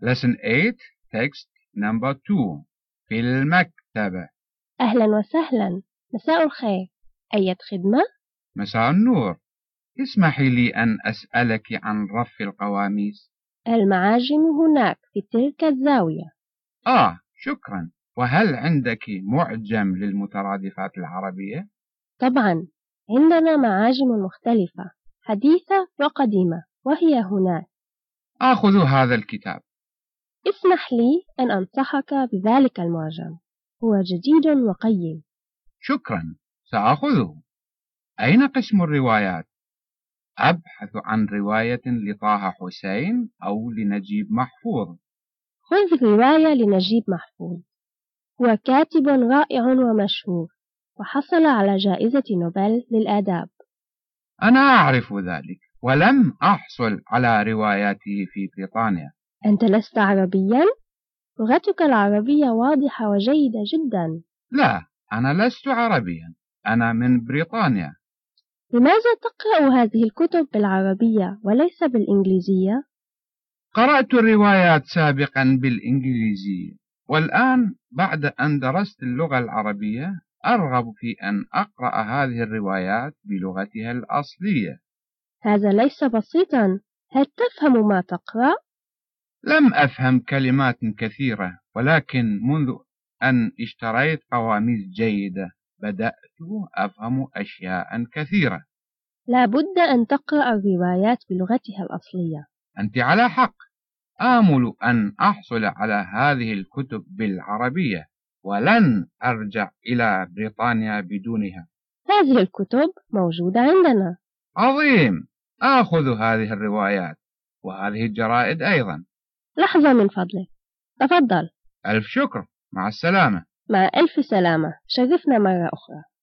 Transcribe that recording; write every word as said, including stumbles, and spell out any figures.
Lesson eight, text number two. في المكتبة. أهلا وسهلا، مساء الخير، أية خدمة؟ مساء النور. اسمحي لي أن أسألك عن رف القواميس. المعاجم هناك في تلك الزاوية. آه، شكرا. وهل عندك معجم للمترادفات العربية؟ طبعا، عندنا معاجم مختلفة، حديثة وقديمة، وهي هناك. آخذ هذا الكتاب. اسمح لي أن أنصحك بذلك المعجم، هو جديد وقيم. شكرا، سآخذه. أين قسم الروايات؟ أبحث عن رواية لطه حسين أو لنجيب محفوظ. خذ رواية لنجيب محفوظ، هو كاتب رائع ومشهور، وحصل على جائزة نوبل للآداب. أنا أعرف ذلك، ولم أحصل على رواياته في بريطانيا. أنت لست عربيا؟ لغتك العربية واضحة وجيدة جدا. لا، أنا لست عربيا، أنا من بريطانيا. لماذا تقرأ هذه الكتب بالعربية وليس بالإنجليزية؟ قرأت الروايات سابقا بالإنجليزية، والآن بعد أن درست اللغة العربية أرغب في أن أقرأ هذه الروايات بلغتها الأصلية. هذا ليس بسيطا، هل تفهم ما تقرأ؟ لم أفهم كلمات كثيرة، ولكن منذ أن اشتريت قواميس جيدة بدأت أفهم أشياء كثيرة. لا بد أن تقرأ الروايات بلغتها الأصلية. أنت على حق. آمل أن أحصل على هذه الكتب بالعربية، ولن أرجع إلى بريطانيا بدونها. هذه الكتب موجودة عندنا. عظيم. آخذ هذه الروايات وهذه الجرائد أيضا. لحظة من فضلك، تفضل. ألف شكر، مع السلامة. مع ألف سلامة، شرفنا مرة أخرى.